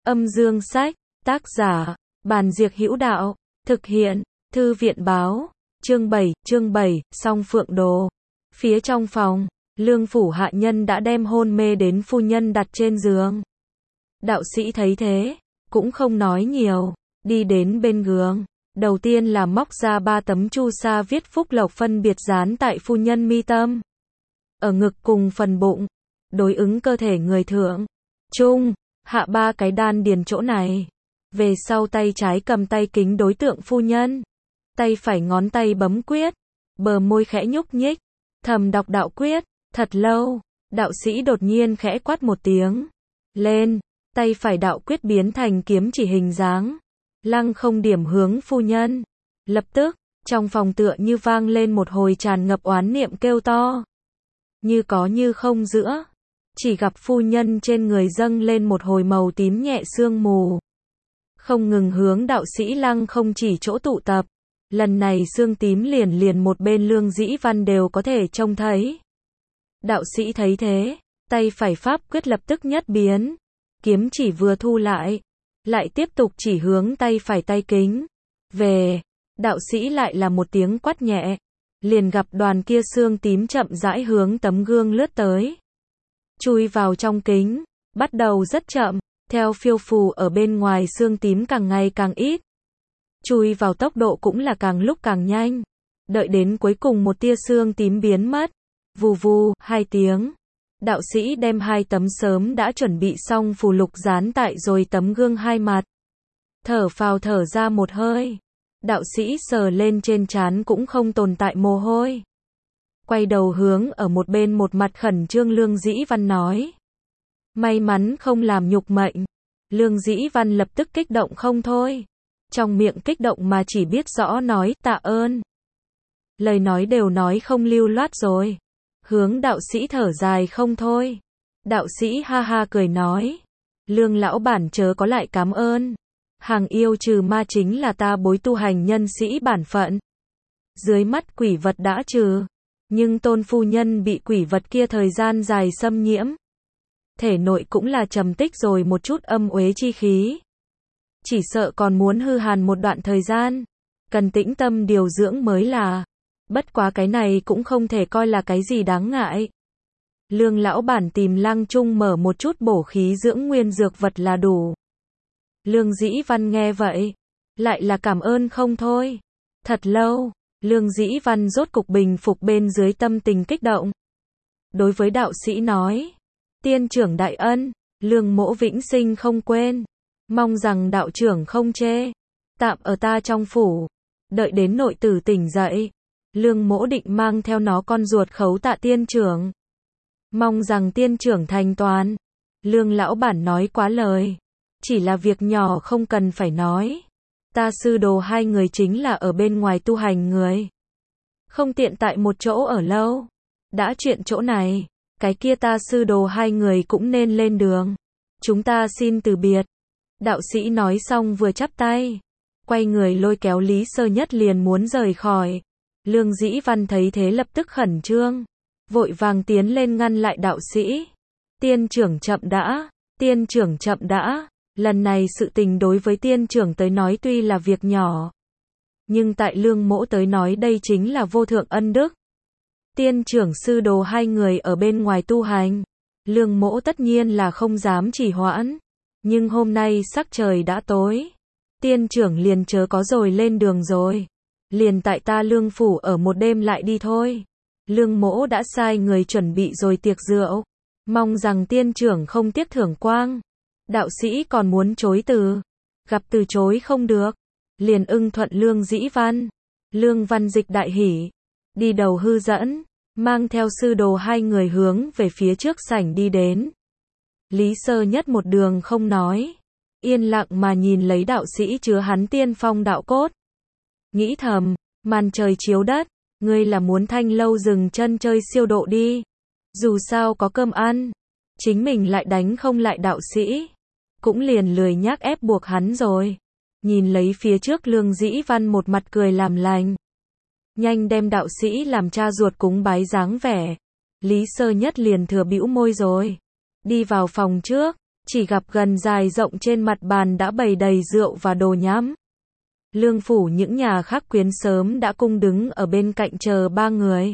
Âm dương sách, tác giả, Bàn Diệc Hữu Đạo, thực hiện, Thư viện báo, chương 7, Song Phượng Đồ. Phía trong phòng, Lương phủ hạ nhân đã đem hôn mê đến phu nhân đặt trên giường. Đạo sĩ thấy thế, cũng không nói nhiều, đi đến bên gương. Đầu tiên là móc ra 3 tấm chu sa viết phúc lộc phân biệt dán tại phu nhân mi tâm, ở ngực cùng phần bụng, đối ứng cơ thể người thượng, trung, hạ 3 cái đan điền chỗ này. Về sau tay trái cầm tay kính đối tượng phu nhân, tay phải ngón tay bấm quyết, bờ môi khẽ nhúc nhích, thầm đọc đạo quyết. Thật lâu, đạo sĩ đột nhiên khẽ quát một tiếng lên, tay phải đạo quyết biến thành kiếm chỉ hình dáng, lăng không điểm hướng phu nhân. Lập tức, trong phòng tựa như vang lên một hồi tràn ngập oán niệm kêu to, như có như không giữa. Chỉ gặp phu nhân trên người dâng lên một hồi màu tím nhẹ sương mù, không ngừng hướng đạo sĩ lăng không chỉ chỗ tụ tập. Lần này sương tím liền một bên Lương Dĩ Văn đều có thể trông thấy. Đạo sĩ thấy thế, tay phải pháp quyết lập tức nhất biến, kiếm chỉ vừa thu lại tiếp tục chỉ hướng tay phải tay kính. Về, đạo sĩ lại là một tiếng quát nhẹ, liền gặp đoàn kia sương tím chậm rãi hướng tấm gương lướt tới, chui vào trong kính, bắt đầu rất chậm, theo phiêu phù ở bên ngoài sương tím càng ngày càng ít, chui vào tốc độ cũng là càng lúc càng nhanh, đợi đến cuối cùng một tia sương tím biến mất. Vù vù, 2 tiếng. Đạo sĩ đem 2 tấm sớm đã chuẩn bị xong phù lục dán tại rồi tấm gương 2 mặt. Thở phào thở ra một hơi. Đạo sĩ sờ lên trên trán cũng không tồn tại mồ hôi. Quay đầu hướng ở một bên một mặt khẩn trương Lương Dĩ Văn nói. May mắn không làm nhục mệnh. Lương Dĩ Văn lập tức kích động không thôi. Trong miệng kích động mà chỉ biết rõ nói tạ ơn. Lời nói đều nói không lưu loát rồi. Hướng đạo sĩ thở dài không thôi. Đạo sĩ ha ha cười nói. Lương lão bản chớ có lại cảm ơn. Hàng yêu trừ ma chính là ta bối tu hành nhân sĩ bản phận. Dưới mắt quỷ vật đã trừ. Nhưng tôn phu nhân bị quỷ vật kia thời gian dài xâm nhiễm. Thể nội cũng là trầm tích rồi một chút âm uế chi khí. Chỉ sợ còn muốn hư hàn một đoạn thời gian. Cần tĩnh tâm điều dưỡng mới là. Bất quá cái này cũng không thể coi là cái gì đáng ngại. Lương lão bản tìm Lăng Trung mở một chút bổ khí dưỡng nguyên dược vật là đủ. Lương Dĩ Văn nghe vậy, lại là cảm ơn không thôi. Thật lâu, Lương Dĩ Văn rốt cục bình phục bên dưới tâm tình kích động. Đối với đạo sĩ nói, tiên trưởng đại ân, Lương mỗ vĩnh sinh không quên. Mong rằng đạo trưởng không chê. Tạm ở ta trong phủ, đợi đến nội tử tỉnh dậy. Lương mỗ định mang theo nó con ruột khấu tạ tiên trưởng. Mong rằng tiên trưởng thành toàn. Lương lão bản nói quá lời. Chỉ là việc nhỏ không cần phải nói. Ta sư đồ 2 người chính là ở bên ngoài tu hành người. Không tiện tại một chỗ ở lâu. Đã chuyện chỗ này, cái kia ta sư đồ 2 người cũng nên lên đường. Chúng ta xin từ biệt. Đạo sĩ nói xong vừa chắp tay. Quay người lôi kéo Lý Sơ Nhất liền muốn rời khỏi. Lương Dĩ Văn thấy thế lập tức khẩn trương, vội vàng tiến lên ngăn lại đạo sĩ. Tiên trưởng chậm đã, tiên trưởng chậm đã, lần này sự tình đối với tiên trưởng tới nói tuy là việc nhỏ, nhưng tại Lương mỗ tới nói đây chính là vô thượng ân đức. Tiên trưởng sư đồ 2 người ở bên ngoài tu hành, Lương mỗ tất nhiên là không dám trì hoãn, nhưng hôm nay sắc trời đã tối, tiên trưởng liền chớ có rồi lên đường rồi. Liền tại ta Lương phủ ở một đêm lại đi thôi. Lương mỗ đã sai người chuẩn bị rồi tiệc rượu. Mong rằng tiên trưởng không tiếc thưởng quang. Đạo sĩ còn muốn chối từ. Gặp từ chối không được. Liền ưng thuận Lương Dĩ Văn. Lương Văn Dịch đại hỉ. Đi đầu hư dẫn. Mang theo sư đồ 2 người hướng về phía trước sảnh đi đến. Lý Sơ Nhất một đường không nói. Yên lặng mà nhìn lấy đạo sĩ chứa hắn tiên phong đạo cốt. Nghĩ thầm, màn trời chiếu đất, ngươi là muốn thanh lâu dừng chân chơi siêu độ đi. Dù sao có cơm ăn, chính mình lại đánh không lại đạo sĩ. Cũng liền lười nhác ép buộc hắn rồi. Nhìn lấy phía trước Lương Dĩ Văn một mặt cười làm lành. Nhanh đem đạo sĩ làm cha ruột cúng bái dáng vẻ. Lý Sơ Nhất liền thừa bĩu môi rồi. Đi vào phòng trước, chỉ gặp gần dài rộng trên mặt bàn đã bày đầy rượu và đồ nhắm. Lương phủ những nhà khác quyến sớm đã cung đứng ở bên cạnh chờ ba người.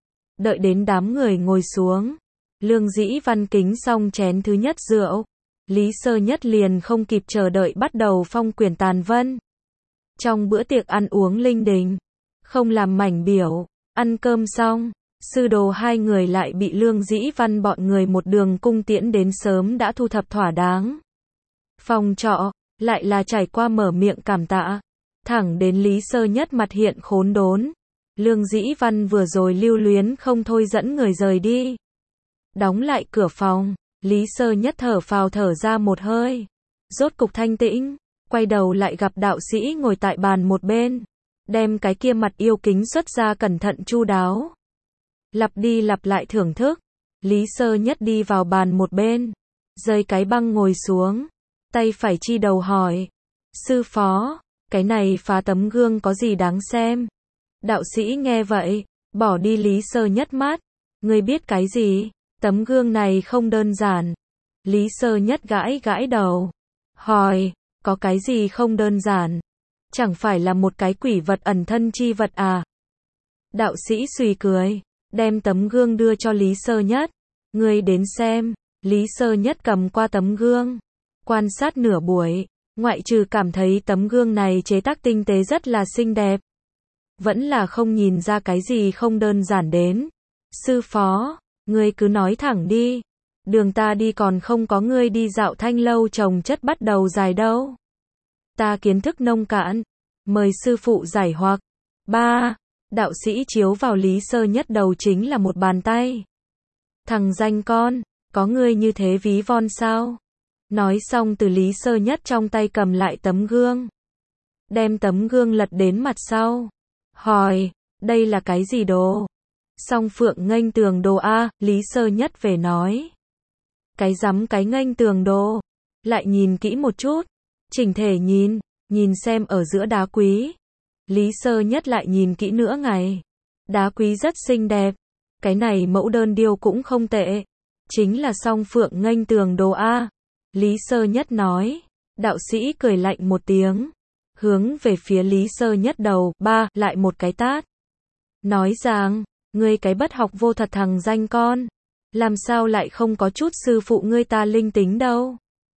Đợi đến đám người ngồi xuống, Lương Dĩ Văn kính xong chén thứ nhất rượu, Lý Sơ Nhất liền không kịp chờ đợi bắt đầu phong quyển tàn vân. Trong bữa tiệc ăn uống linh đình, không làm mảnh biểu, ăn cơm xong, sư đồ hai người lại bị Lương Dĩ Văn bọn người một đường cung tiễn đến sớm đã thu thập thỏa đáng. Phòng trọ, lại là trải qua mở miệng cảm tạ, thẳng đến Lý Sơ Nhất mặt hiện khốn đốn. Lương Dĩ Văn vừa rồi lưu luyến không thôi dẫn người rời đi. Đóng lại cửa phòng, Lý Sơ Nhất thở phào thở ra một hơi. Rốt cục thanh tĩnh, quay đầu lại gặp đạo sĩ ngồi tại bàn một bên. Đem cái kia mặt yêu kính xuất ra cẩn thận chu đáo. Lặp đi lặp lại thưởng thức. Lý Sơ Nhất đi vào bàn một bên. Rơi cái băng ngồi xuống. Tay phải chi đầu hỏi. Sư phó, cái này phá tấm gương có gì đáng xem? Đạo sĩ nghe vậy, bỏ đi Lý Sơ Nhất mắt. Ngươi biết cái gì? Tấm gương này không đơn giản. Lý Sơ Nhất gãi gãi đầu. Hỏi, có cái gì không đơn giản? Chẳng phải là một cái quỷ vật ẩn thân chi vật à? Đạo sĩ suy cười, đem tấm gương đưa cho Lý Sơ Nhất. Ngươi đến xem. Lý Sơ Nhất cầm qua tấm gương, quan sát nửa buổi, ngoại trừ cảm thấy tấm gương này chế tác tinh tế rất là xinh đẹp, vẫn là không nhìn ra cái gì không đơn giản đến. Sư phó, ngươi cứ nói thẳng đi. Đường ta đi còn không có ngươi đi dạo thanh lâu trồng chất bắt đầu dài đâu. Ta kiến thức nông cạn, mời sư phụ giải hoặc. Ba, đạo sĩ chiếu vào Lý Sơ Nhất đầu chính là một bàn tay. Thằng danh con, có ngươi như thế ví von sao? Nói xong từ Lý Sơ Nhất trong tay cầm lại tấm gương. Đem tấm gương lật đến mặt sau. Hỏi, đây là cái gì đồ? Song phượng nghênh tường đồ a, Lý Sơ Nhất về nói. Cái rắm cái nghênh tường đồ. Lại nhìn kỹ một chút. Chỉnh thể nhìn xem ở giữa đá quý. Lý Sơ Nhất lại nhìn kỹ nữa ngày. Đá quý rất xinh đẹp. Cái này mẫu đơn điêu cũng không tệ. Chính là song phượng nghênh tường đồ a. Lý Sơ Nhất nói. Đạo sĩ cười lạnh một tiếng. Hướng về phía Lý Sơ Nhất đầu, ba, lại một cái tát. Nói rằng, ngươi cái bất học vô thật thằng danh con. Làm sao lại không có chút sư phụ ngươi ta linh tính đâu.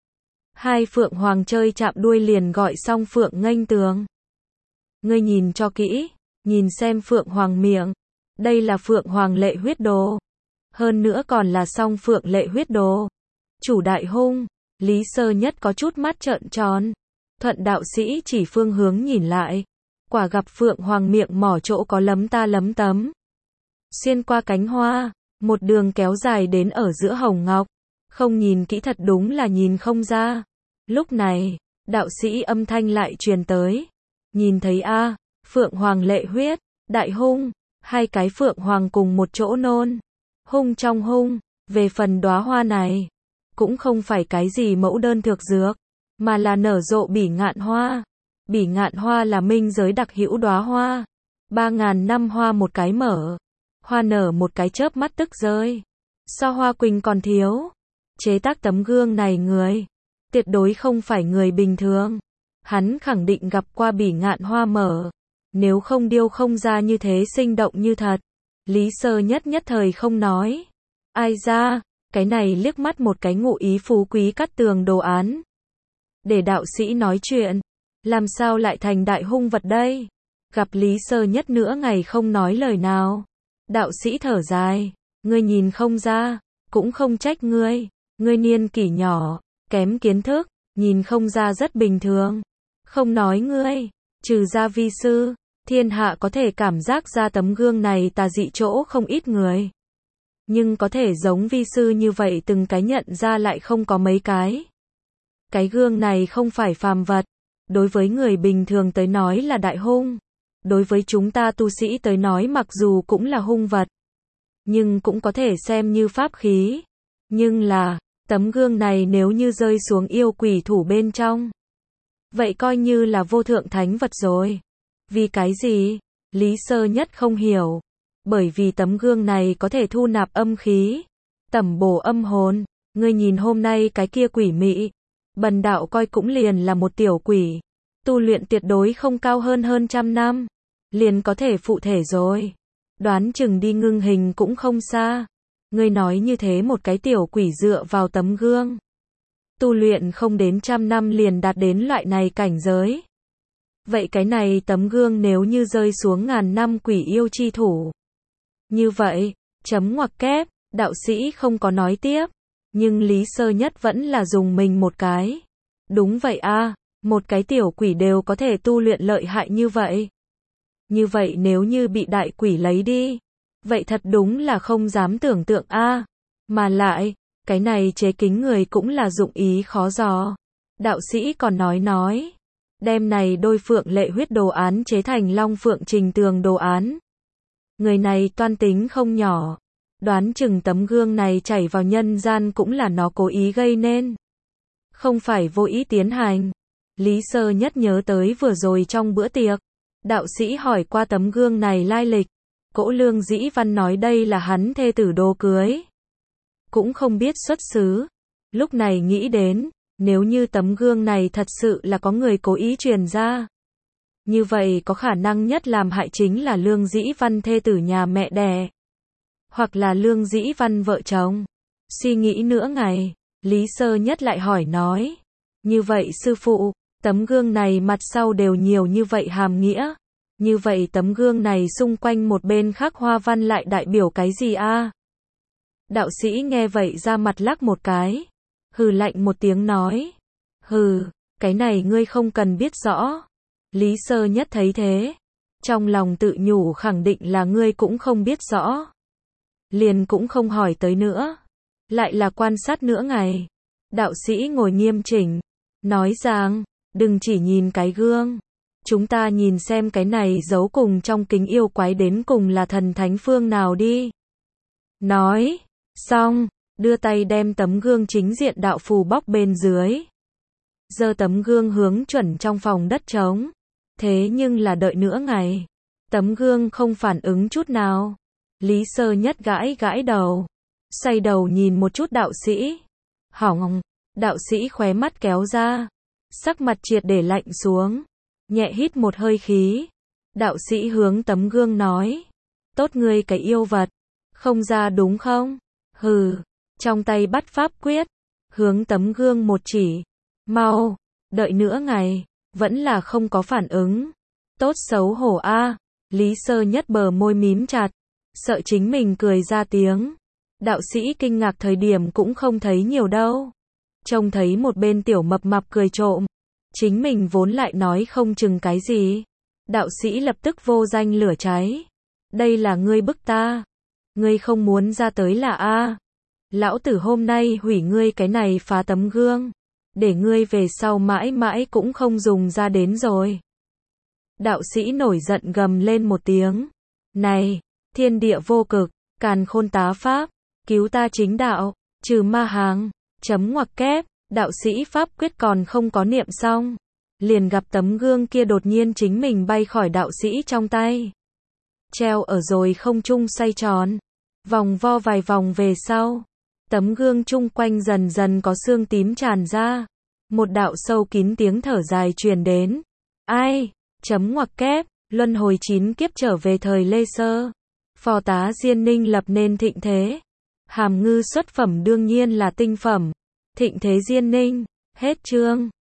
Hai phượng hoàng chơi chạm đuôi liền gọi song phượng nghênh tường. Ngươi nhìn cho kỹ, nhìn xem phượng hoàng miệng. Đây là phượng hoàng lệ huyết đồ. Hơn nữa còn là song phượng lệ huyết đồ. Chủ đại hung, Lý Sơ Nhất có chút mắt trợn tròn. Thuận đạo sĩ chỉ phương hướng nhìn lại. Quả gặp phượng hoàng miệng mỏ chỗ có lấm ta lấm tấm. Xuyên qua cánh hoa, một đường kéo dài đến ở giữa hồng ngọc. Không nhìn kỹ thật đúng là nhìn không ra. Lúc này, đạo sĩ âm thanh lại truyền tới. Nhìn thấy a, phượng hoàng lệ huyết, đại hung, hai cái phượng hoàng cùng một chỗ nôn. Hung trong hung, về phần đóa hoa này, cũng không phải cái gì mẫu đơn thực dược, mà là nở rộ bỉ ngạn hoa. Bỉ ngạn hoa là minh giới đặc hữu đóa hoa. 3.000 năm hoa một cái mở. Hoa nở một cái chớp mắt tức rơi. So hoa quỳnh còn thiếu. Chế tác tấm gương này người, tuyệt đối không phải người bình thường. Hắn khẳng định gặp qua bỉ ngạn hoa mở. Nếu không điêu không ra như thế sinh động như thật. Lý Sơ Nhất nhất thời không nói. Ai ra, cái này liếc mắt một cái ngụ ý phú quý cắt tường đồ án. Để đạo sĩ nói chuyện. Làm sao lại thành đại hung vật đây? Gặp Lý Sơ Nhất nữa ngày không nói lời nào. Đạo sĩ thở dài. Ngươi nhìn không ra, cũng không trách ngươi. Ngươi niên kỷ nhỏ, kém kiến thức, nhìn không ra rất bình thường. Không nói ngươi, trừ ra vi sư, thiên hạ có thể cảm giác ra tấm gương này tà dị chỗ không ít người. Nhưng có thể giống vi sư như vậy từng cái nhận ra lại không có mấy cái. Cái gương này không phải phàm vật. Đối với người bình thường tới nói là đại hung. Đối với chúng ta tu sĩ tới nói mặc dù cũng là hung vật. Nhưng cũng có thể xem như pháp khí. Nhưng là, tấm gương này nếu như rơi xuống yêu quỷ thủ bên trong. Vậy coi như là vô thượng thánh vật rồi. Vì cái gì? Lý Sơ Nhất không hiểu. Bởi vì tấm gương này có thể thu nạp âm khí. Tẩm bổ âm hồn. Ngươi nhìn hôm nay cái kia quỷ mị, bần đạo coi cũng liền là một tiểu quỷ, tu luyện tuyệt đối không cao hơn trăm năm, liền có thể phụ thể rồi. Đoán chừng đi ngưng hình cũng không xa. Ngươi nói như thế một cái tiểu quỷ dựa vào tấm gương, tu luyện không đến trăm năm liền đạt đến loại này cảnh giới. Vậy cái này tấm gương nếu như rơi xuống ngàn năm quỷ yêu chi thủ. Như vậy, chấm ngoặc kép, đạo sĩ không có nói tiếp. Nhưng Lý Sơ Nhất vẫn là dùng mình một cái. Đúng vậy a, một cái tiểu quỷ đều có thể tu luyện lợi hại như vậy. Như vậy nếu như bị đại quỷ lấy đi, vậy thật đúng là không dám tưởng tượng a. Mà lại, cái này chế kính người cũng là dụng ý khó dò. Đạo sĩ còn nói, đem này đôi phượng lệ huyết đồ án chế thành long phượng trình tường đồ án. Người này toan tính không nhỏ, đoán chừng tấm gương này chảy vào nhân gian cũng là nó cố ý gây nên, không phải vô ý tiến hành. Lý Sơ Nhất nhớ tới vừa rồi trong bữa tiệc, đạo sĩ hỏi qua tấm gương này lai lịch, Cỗ Lương Dĩ Văn nói đây là hắn thê tử đồ cưới, cũng không biết xuất xứ. Lúc này nghĩ đến, nếu như tấm gương này thật sự là có người cố ý truyền ra, như vậy có khả năng nhất làm hại chính là Lương Dĩ Văn thê tử nhà mẹ đẻ, hoặc là Lương Dĩ Văn vợ chồng. Suy nghĩ nửa ngày, Lý Sơ Nhất lại hỏi nói, như vậy sư phụ, tấm gương này mặt sau đều nhiều như vậy hàm nghĩa, như vậy tấm gương này xung quanh một bên khắc hoa văn lại đại biểu cái gì a? Đạo sĩ nghe vậy ra mặt lắc một cái, hừ lạnh một tiếng nói, hừ, cái này ngươi không cần biết rõ. Lý Sơ Nhất thấy thế, trong lòng tự nhủ khẳng định là ngươi cũng không biết rõ, liền cũng không hỏi tới nữa. Lại là quan sát nửa ngày, đạo sĩ ngồi nghiêm chỉnh, nói rằng, đừng chỉ nhìn cái gương, chúng ta nhìn xem cái này giấu cùng trong kính yêu quái đến cùng là thần thánh phương nào đi. Nói xong, đưa tay đem tấm gương chính diện đạo phù bóc bên dưới, giơ tấm gương hướng chuẩn trong phòng đất trống. Thế nhưng là đợi nửa ngày, tấm gương không phản ứng chút nào. Lý Sơ Nhất gãi gãi đầu, xoay đầu nhìn một chút đạo sĩ. Hỏng, đạo sĩ khóe mắt kéo ra, sắc mặt triệt để lạnh xuống, nhẹ hít một hơi khí. Đạo sĩ hướng tấm gương nói, tốt ngươi cái yêu vật, không ra đúng không? Hừ, trong tay bắt pháp quyết, hướng tấm gương một chỉ, mau, đợi nửa ngày, vẫn là không có phản ứng. Tốt xấu hổ a. Lý Sơ Nhất bờ môi mím chặt, sợ chính mình cười ra tiếng. Đạo sĩ kinh ngạc thời điểm cũng không thấy nhiều đâu. Trông thấy một bên tiểu mập mạp cười trộm, chính mình vốn lại nói không chừng cái gì. Đạo sĩ lập tức vô danh lửa cháy. Đây là ngươi bức ta. Ngươi không muốn ra tới là a. Lão tử hôm nay hủy ngươi cái này phá tấm gương, để ngươi về sau mãi mãi cũng không dùng ra đến rồi. Đạo sĩ nổi giận gầm lên một tiếng. Này, thiên địa vô cực, càn khôn tá pháp, cứu ta chính đạo, trừ ma hàng, chấm ngoặc kép. Đạo sĩ pháp quyết còn không có niệm xong, liền gặp tấm gương kia đột nhiên chính mình bay khỏi đạo sĩ trong tay, treo ở rồi không trung xoay tròn, vòng vo vài vòng về sau, tấm gương chung quanh dần dần có xương tím tràn ra, một đạo sâu kín tiếng thở dài truyền đến. Ai, chấm ngoặc kép, luân hồi 9 kiếp trở về thời Lê Sơ, phò tá Diên Ninh lập nên thịnh thế, hàm ngư xuất phẩm đương nhiên là tinh phẩm, thịnh thế Diên Ninh. Hết chương.